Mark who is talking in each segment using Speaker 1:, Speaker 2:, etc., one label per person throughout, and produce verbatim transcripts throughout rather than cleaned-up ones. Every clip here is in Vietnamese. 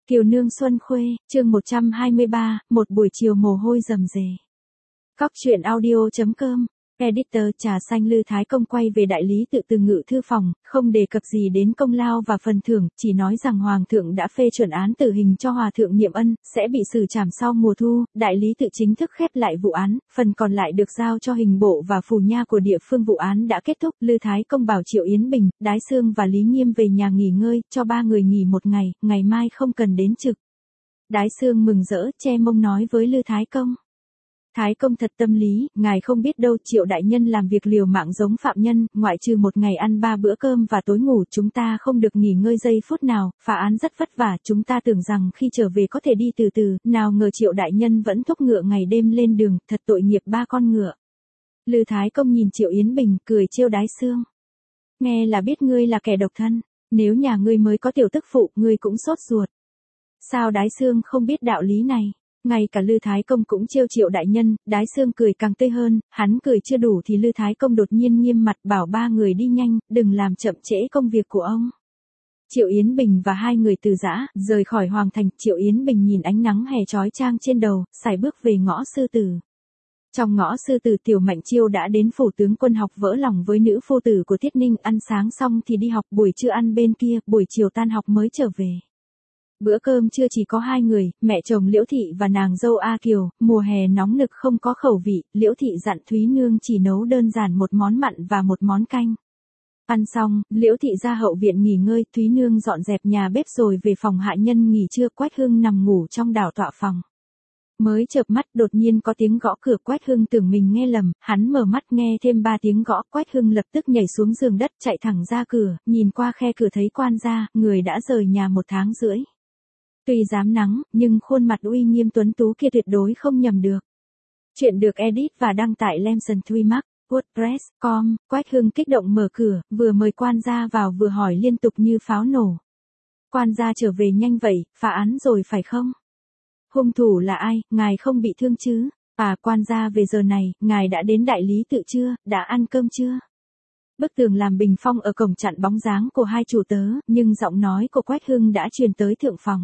Speaker 1: Kiều Nương Xuân Khuê, chương một trăm hai mươi ba, một buổi chiều mồ hôi rầm rề. Cóc truyện audio.com, Editor Trà Xanh Lư Thái Công quay về đại lý tự từ ngự thư phòng, không đề cập gì đến công lao và phần thưởng, chỉ nói rằng Hoàng thượng đã phê chuẩn án tử hình cho Hòa thượng Niệm Ân, sẽ bị xử trảm sau mùa thu, đại lý tự chính thức khép lại vụ án, phần còn lại được giao cho hình bộ và phù nha của địa phương. Vụ án đã kết thúc, Lư Thái Công bảo Triệu Yến Bình, Đái Xương và Lý Nghiêm về nhà nghỉ ngơi, cho ba người nghỉ một ngày, ngày mai không cần đến trực. Đái Xương mừng rỡ, che mông nói với Lư Thái Công. Thái Công thật tâm lý, ngài không biết đâu, Triệu đại nhân làm việc liều mạng giống phạm nhân, ngoại trừ một ngày ăn ba bữa cơm và tối ngủ, chúng ta không được nghỉ ngơi giây phút nào, phá án rất vất vả, chúng ta tưởng rằng khi trở về có thể đi từ từ, nào ngờ Triệu đại nhân vẫn thúc ngựa ngày đêm lên đường, thật tội nghiệp ba con ngựa. Lư Thái Công nhìn Triệu Yến Bình, cười trêu Đái Xương. Nghe là biết ngươi là kẻ độc thân, nếu nhà ngươi mới có tiểu tức phụ, ngươi cũng sốt ruột. Sao Đái Xương không biết đạo lý này? Ngay cả Lư Thái Công cũng trêu Triệu đại nhân, Đái Xương cười càng tươi hơn, hắn cười chưa đủ thì Lư Thái Công đột nhiên nghiêm mặt bảo ba người đi nhanh, đừng làm chậm trễ công việc của ông. Triệu Yến Bình và hai người từ giã, rời khỏi Hoàng thành, Triệu Yến Bình nhìn ánh nắng hè chói chang trên đầu, sải bước về ngõ Sư Tử. Trong ngõ Sư Tử, Tiểu Mạnh Chiêu đã đến phủ tướng quân học vỡ lòng với nữ phu tử của Tiết Ninh, ăn sáng xong thì đi học, buổi trưa ăn bên kia, buổi chiều tan học mới trở về. Bữa cơm trưa chỉ có hai người, mẹ chồng Liễu Thị và nàng dâu A Kiều, mùa hè nóng nực không có khẩu vị, Liễu Thị dặn Thúy Nương chỉ nấu đơn giản một món mặn và một món canh. Ăn xong, Liễu Thị ra hậu viện nghỉ ngơi, Thúy Nương dọn dẹp nhà bếp rồi về phòng hạ nhân nghỉ trưa. Quách Hưng nằm ngủ trong đảo tọa phòng. Mới chợp mắt đột nhiên có tiếng gõ cửa, Quách Hưng tưởng mình nghe lầm, hắn mở mắt nghe thêm ba tiếng gõ, Quách Hưng lập tức nhảy xuống giường đất chạy thẳng ra cửa, nhìn qua khe cửa thấy quan gia, người đã rời nhà một tháng rưỡi. Tuy dám nắng, nhưng khuôn mặt uy nghiêm tuấn tú kia tuyệt đối không nhầm được. Chuyện được edit và đăng tại Lemson Tweemark, WordPress chấm com, Quách Hưng kích động mở cửa, vừa mời quan gia vào vừa hỏi liên tục như pháo nổ. Quan gia trở về nhanh vậy, phá án rồi phải không? Hung thủ là ai, ngài không bị thương chứ? À, quan gia về giờ này, ngài đã đến đại lý tự chưa, đã ăn cơm chưa? Bức tường làm bình phong ở cổng chặn bóng dáng của hai chủ tớ, nhưng giọng nói của Quách Hưng đã truyền tới thượng phòng.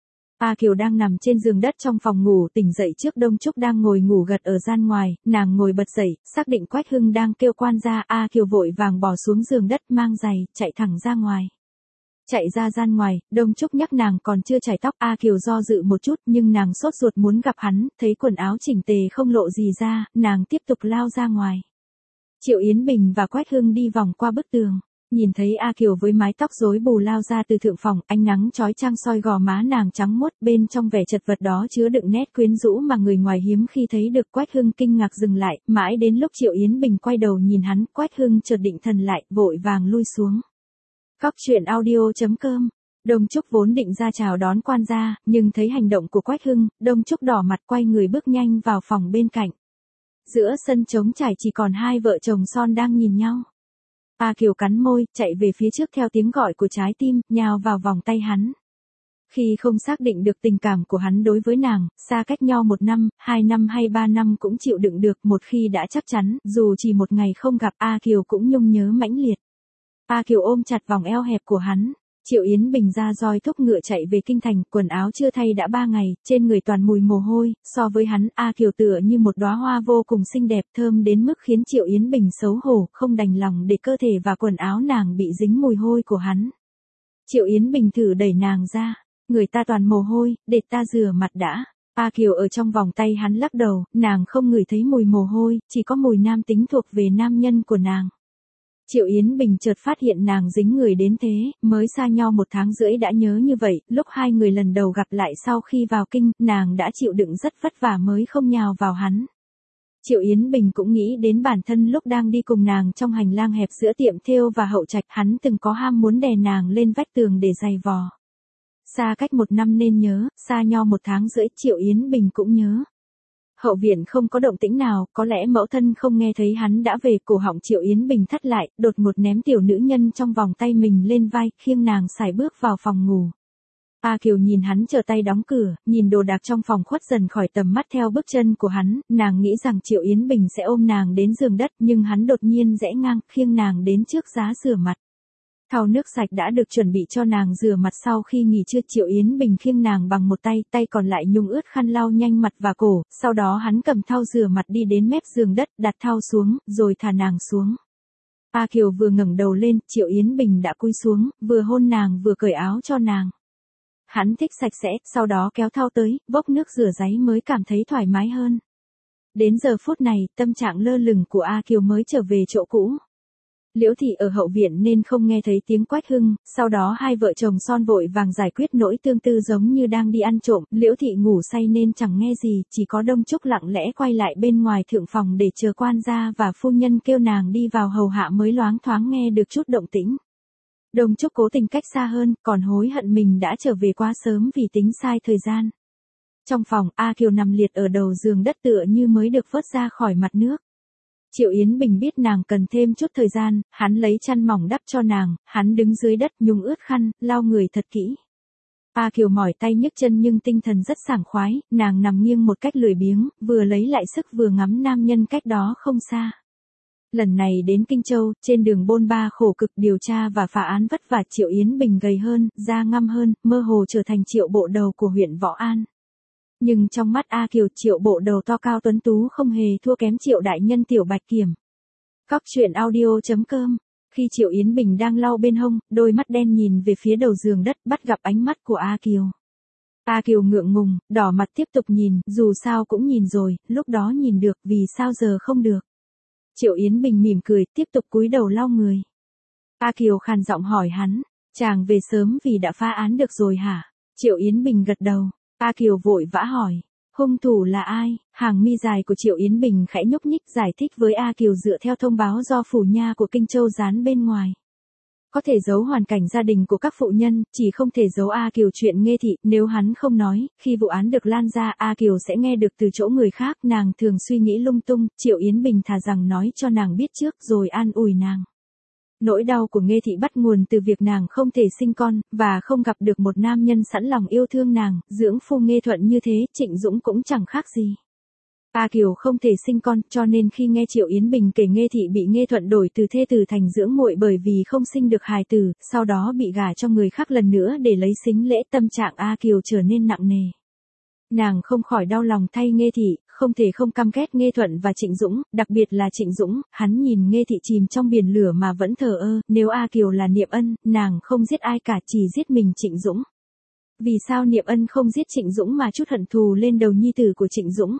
Speaker 1: A Kiều đang nằm trên giường đất trong phòng ngủ, tỉnh dậy trước Đông Trúc đang ngồi ngủ gật ở gian ngoài, nàng ngồi bật dậy, xác định Quách Hưng đang kêu quan gia, A Kiều vội vàng bỏ xuống giường đất mang giày, chạy thẳng ra ngoài. Chạy ra gian ngoài, Đông Trúc nhắc nàng còn chưa chải tóc, A Kiều do dự một chút nhưng nàng sốt ruột muốn gặp hắn, thấy quần áo chỉnh tề không lộ gì ra, nàng tiếp tục lao ra ngoài. Triệu Yến Bình và Quách Hưng đi vòng qua bức tường. Nhìn thấy A Kiều với mái tóc rối bù lao ra từ thượng phòng, ánh nắng chói chang soi gò má nàng trắng muốt, bên trong vẻ chật vật đó chứa đựng nét quyến rũ mà người ngoài hiếm khi thấy được. Quách Hưng kinh ngạc dừng lại, mãi đến lúc Triệu Yến Bình quay đầu nhìn hắn, Quách Hưng chợt định thần lại, vội vàng lui xuống. Cóc truyện audio.com. Đông Trúc vốn định ra chào đón quan gia, nhưng thấy hành động của Quách Hưng, Đông Trúc đỏ mặt quay người bước nhanh vào phòng bên cạnh. Giữa sân trống trải chỉ còn hai vợ chồng son đang nhìn nhau. A Kiều cắn môi, chạy về phía trước theo tiếng gọi của trái tim, nhào vào vòng tay hắn. Khi không xác định được tình cảm của hắn đối với nàng, xa cách nhau một năm, hai năm hay ba năm cũng chịu đựng được, một khi đã chắc chắn, dù chỉ một ngày không gặp, A Kiều cũng nhung nhớ mãnh liệt. A Kiều ôm chặt vòng eo hẹp của hắn. Triệu Yến Bình ra roi thúc ngựa chạy về kinh thành, quần áo chưa thay đã ba ngày, trên người toàn mùi mồ hôi, so với hắn, A Kiều tựa như một đóa hoa vô cùng xinh đẹp, thơm đến mức khiến Triệu Yến Bình xấu hổ, không đành lòng để cơ thể và quần áo nàng bị dính mùi hôi của hắn. Triệu Yến Bình thử đẩy nàng ra, người ta toàn mồ hôi, để ta rửa mặt đã. A Kiều ở trong vòng tay hắn lắc đầu, nàng không ngửi thấy mùi mồ hôi, chỉ có mùi nam tính thuộc về nam nhân của nàng. Triệu Yến Bình chợt phát hiện nàng dính người đến thế, mới xa nhau một tháng rưỡi đã nhớ như vậy, lúc hai người lần đầu gặp lại sau khi vào kinh, nàng đã chịu đựng rất vất vả mới không nhào vào hắn. Triệu Yến Bình cũng nghĩ đến bản thân lúc đang đi cùng nàng trong hành lang hẹp giữa tiệm thêu và hậu trạch, hắn từng có ham muốn đè nàng lên vách tường để giày vò. Xa cách một năm nên nhớ, xa nhau một tháng rưỡi, Triệu Yến Bình cũng nhớ. Hậu viện không có động tĩnh nào, có lẽ mẫu thân không nghe thấy hắn đã về, cổ họng Triệu Yến Bình thắt lại, đột ngột ném tiểu nữ nhân trong vòng tay mình lên vai, khiêng nàng sải bước vào phòng ngủ. A Kiều nhìn hắn trở tay đóng cửa, nhìn đồ đạc trong phòng khuất dần khỏi tầm mắt theo bước chân của hắn, nàng nghĩ rằng Triệu Yến Bình sẽ ôm nàng đến giường đất, nhưng hắn đột nhiên rẽ ngang, khiêng nàng đến trước giá rửa mặt. Thau nước sạch đã được chuẩn bị cho nàng rửa mặt sau khi nghỉ trưa. Triệu Yến Bình khiêng nàng bằng một tay, tay còn lại nhung ướt khăn lau nhanh mặt và cổ, sau đó hắn cầm thau rửa mặt đi đến mép giường đất, đặt thau xuống, rồi thả nàng xuống. A Kiều vừa ngẩng đầu lên, Triệu Yến Bình đã cúi xuống, vừa hôn nàng vừa cởi áo cho nàng. Hắn thích sạch sẽ, sau đó kéo thau tới, bốc nước rửa ráy mới cảm thấy thoải mái hơn. Đến giờ phút này, tâm trạng lơ lửng của A Kiều mới trở về chỗ cũ. Liễu Thị ở hậu viện nên không nghe thấy tiếng Quách Hưng, sau đó hai vợ chồng son vội vàng giải quyết nỗi tương tư giống như đang đi ăn trộm. Liễu Thị ngủ say nên chẳng nghe gì, chỉ có Đông Trúc lặng lẽ quay lại bên ngoài thượng phòng để chờ quan gia và phu nhân kêu nàng đi vào hầu hạ mới loáng thoáng nghe được chút động tĩnh. Đông Trúc cố tình cách xa hơn, còn hối hận mình đã trở về quá sớm vì tính sai thời gian. Trong phòng, A Kiều nằm liệt ở đầu giường đất tựa như mới được vớt ra khỏi mặt nước. Triệu Yến Bình biết nàng cần thêm chút thời gian, hắn lấy chăn mỏng đắp cho nàng, hắn đứng dưới đất nhúng ướt khăn, lau người thật kỹ. A Kiều mỏi tay nhức chân nhưng tinh thần rất sảng khoái, nàng nằm nghiêng một cách lười biếng, vừa lấy lại sức vừa ngắm nam nhân cách đó không xa. Lần này đến Kinh Châu, trên đường bôn ba khổ cực điều tra và phá án vất vả, Triệu Yến Bình gầy hơn, da ngăm hơn, mơ hồ trở thành Triệu Bộ Đầu của huyện Võ An. Nhưng trong mắt A Kiều, Triệu Bộ Đầu to cao tuấn tú không hề thua kém Triệu đại nhân Tiểu Bạch Kiểm. Cóc truyện audio chấm com. Khi Triệu Yến Bình đang lau bên hông, đôi mắt đen nhìn về phía đầu giường đất, bắt gặp ánh mắt của A Kiều. A Kiều ngượng ngùng, đỏ mặt tiếp tục nhìn, dù sao cũng nhìn rồi, lúc đó nhìn được, vì sao giờ không được. Triệu Yến Bình mỉm cười, tiếp tục cúi đầu lau người. A Kiều khàn giọng hỏi hắn, chàng về sớm vì đã phá án được rồi hả? Triệu Yến Bình gật đầu. A Kiều vội vã hỏi, hung thủ là ai? Hàng mi dài của Triệu Yến Bình khẽ nhúc nhích giải thích với A Kiều dựa theo thông báo do phủ nha của Kinh Châu dán bên ngoài. Có thể giấu hoàn cảnh gia đình của các phụ nhân, chỉ không thể giấu A Kiều chuyện Nghê Thị, nếu hắn không nói, khi vụ án được lan ra A Kiều sẽ nghe được từ chỗ người khác, nàng thường suy nghĩ lung tung, Triệu Yến Bình thà rằng nói cho nàng biết trước rồi an ủi nàng. Nỗi đau của Nghê Thị bắt nguồn từ việc nàng không thể sinh con, và không gặp được một nam nhân sẵn lòng yêu thương nàng, dưỡng phu Nghê Thuận như thế, Trịnh Dũng cũng chẳng khác gì. A Kiều không thể sinh con, cho nên khi nghe Triệu Yến Bình kể Nghê Thị bị Nghê Thuận đổi từ thê tử thành dưỡng muội bởi vì không sinh được hài tử, sau đó bị gả cho người khác lần nữa để lấy sính lễ, tâm trạng A Kiều trở nên nặng nề. Nàng không khỏi đau lòng thay Nghê Thị, không thể không căm ghét Nghê Thuận và Trịnh Dũng, đặc biệt là Trịnh Dũng, hắn nhìn Nghê Thị chìm trong biển lửa mà vẫn thờ ơ, nếu A Kiều là Niệm Ân, nàng không giết ai cả, chỉ giết mình Trịnh Dũng. Vì sao Niệm Ân không giết Trịnh Dũng mà chút hận thù lên đầu nhi tử của Trịnh Dũng?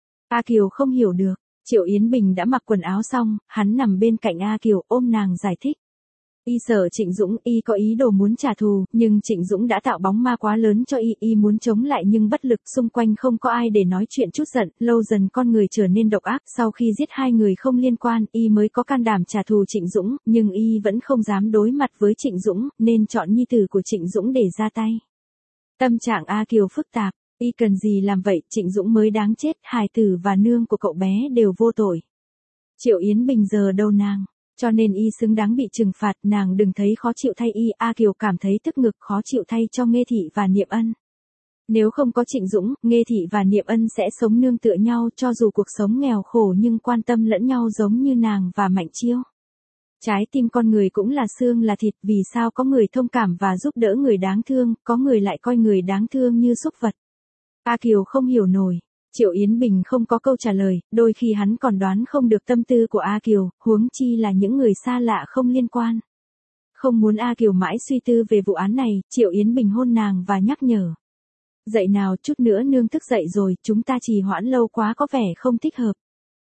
Speaker 1: A Kiều không hiểu được. Triệu Yến Bình đã mặc quần áo xong, hắn nằm bên cạnh A Kiều ôm nàng giải thích. Y sợ Trịnh Dũng, y có ý đồ muốn trả thù, nhưng Trịnh Dũng đã tạo bóng ma quá lớn cho y, y muốn chống lại nhưng bất lực, xung quanh không có ai để nói chuyện chút giận, lâu dần con người trở nên độc ác, sau khi giết hai người không liên quan, y mới có can đảm trả thù Trịnh Dũng, nhưng y vẫn không dám đối mặt với Trịnh Dũng, nên chọn nhi tử của Trịnh Dũng để ra tay. Tâm trạng A Kiều phức tạp, y cần gì làm vậy, Trịnh Dũng mới đáng chết, hài tử và nương của cậu bé đều vô tội. Triệu Yến Bình giờ đâu nàng? Cho nên y xứng đáng bị trừng phạt, nàng đừng thấy khó chịu thay y, A Kiều cảm thấy tức ngực khó chịu thay cho Nghê Thị và Niệm Ân. Nếu không có Trịnh Dũng, Nghê Thị và Niệm Ân sẽ sống nương tựa nhau, cho dù cuộc sống nghèo khổ nhưng quan tâm lẫn nhau giống như nàng và Mạnh Chiêu. Trái tim con người cũng là xương là thịt, vì sao có người thông cảm và giúp đỡ người đáng thương, có người lại coi người đáng thương như súc vật. A Kiều không hiểu nổi. Triệu Yến Bình không có câu trả lời, đôi khi hắn còn đoán không được tâm tư của A Kiều, huống chi là những người xa lạ không liên quan. Không muốn A Kiều mãi suy tư về vụ án này, Triệu Yến Bình hôn nàng và nhắc nhở. Dậy nào, chút nữa nương thức dậy rồi, chúng ta trì hoãn lâu quá có vẻ không thích hợp.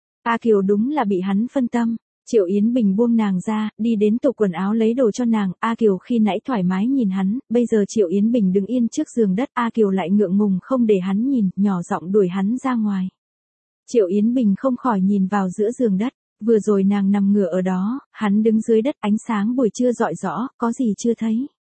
Speaker 1: A Kiều đúng là bị hắn phân tâm. Triệu Yến Bình buông nàng ra, đi đến tủ quần áo lấy đồ cho nàng, A Kiều khi nãy thoải mái nhìn hắn, bây giờ Triệu Yến Bình đứng yên trước giường đất, A Kiều lại ngượng ngùng không để hắn nhìn, nhỏ giọng đuổi hắn ra ngoài. Triệu Yến Bình không khỏi nhìn vào giữa giường đất, vừa rồi nàng nằm ngửa ở đó, hắn đứng dưới đất, ánh sáng buổi trưa rọi rõ, có gì chưa thấy.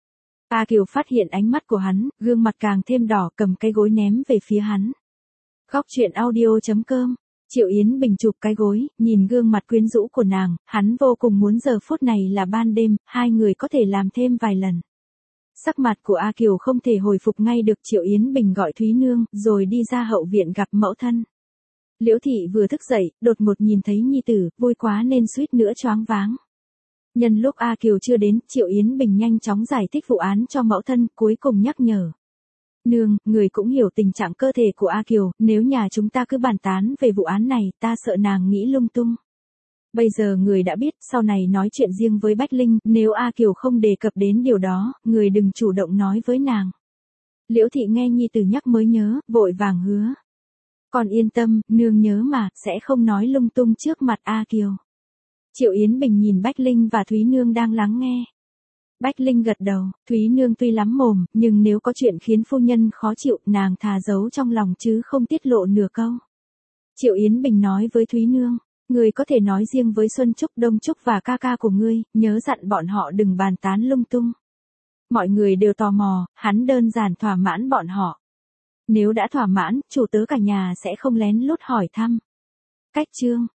Speaker 1: A Kiều phát hiện ánh mắt của hắn, gương mặt càng thêm đỏ, cầm cái gối ném về phía hắn. Cóc truyện audio chấm com. Triệu Yến Bình chụp cái gối, nhìn gương mặt quyến rũ của nàng, hắn vô cùng muốn giờ phút này là ban đêm, hai người có thể làm thêm vài lần. Sắc mặt của A Kiều không thể hồi phục ngay được, Triệu Yến Bình gọi Thúy Nương, rồi đi ra hậu viện gặp mẫu thân. Liễu Thị vừa thức dậy, đột ngột nhìn thấy nhi tử, vui quá nên suýt nữa choáng váng. Nhân lúc A Kiều chưa đến, Triệu Yến Bình nhanh chóng giải thích vụ án cho mẫu thân, cuối cùng nhắc nhở. Nương, người cũng hiểu tình trạng cơ thể của A Kiều, nếu nhà chúng ta cứ bàn tán về vụ án này, ta sợ nàng nghĩ lung tung. Bây giờ người đã biết, sau này nói chuyện riêng với Bách Linh, nếu A Kiều không đề cập đến điều đó, người đừng chủ động nói với nàng. Liễu Thị nghe nhi tử nhắc mới nhớ, vội vàng hứa. Con yên tâm, nương nhớ mà, sẽ không nói lung tung trước mặt A Kiều. Triệu Yến Bình nhìn Bách Linh và Thúy Nương đang lắng nghe. Bách Linh gật đầu, Thúy Nương tuy lắm mồm, nhưng nếu có chuyện khiến phu nhân khó chịu, nàng thà giấu trong lòng chứ không tiết lộ nửa câu. Triệu Yến Bình nói với Thúy Nương, người có thể nói riêng với Xuân Trúc, Đông Trúc và ca ca của ngươi, nhớ dặn bọn họ đừng bàn tán lung tung. Mọi người đều tò mò, hắn đơn giản thỏa mãn bọn họ. Nếu đã thỏa mãn, chủ tớ cả nhà sẽ không lén lút hỏi thăm. Cách chương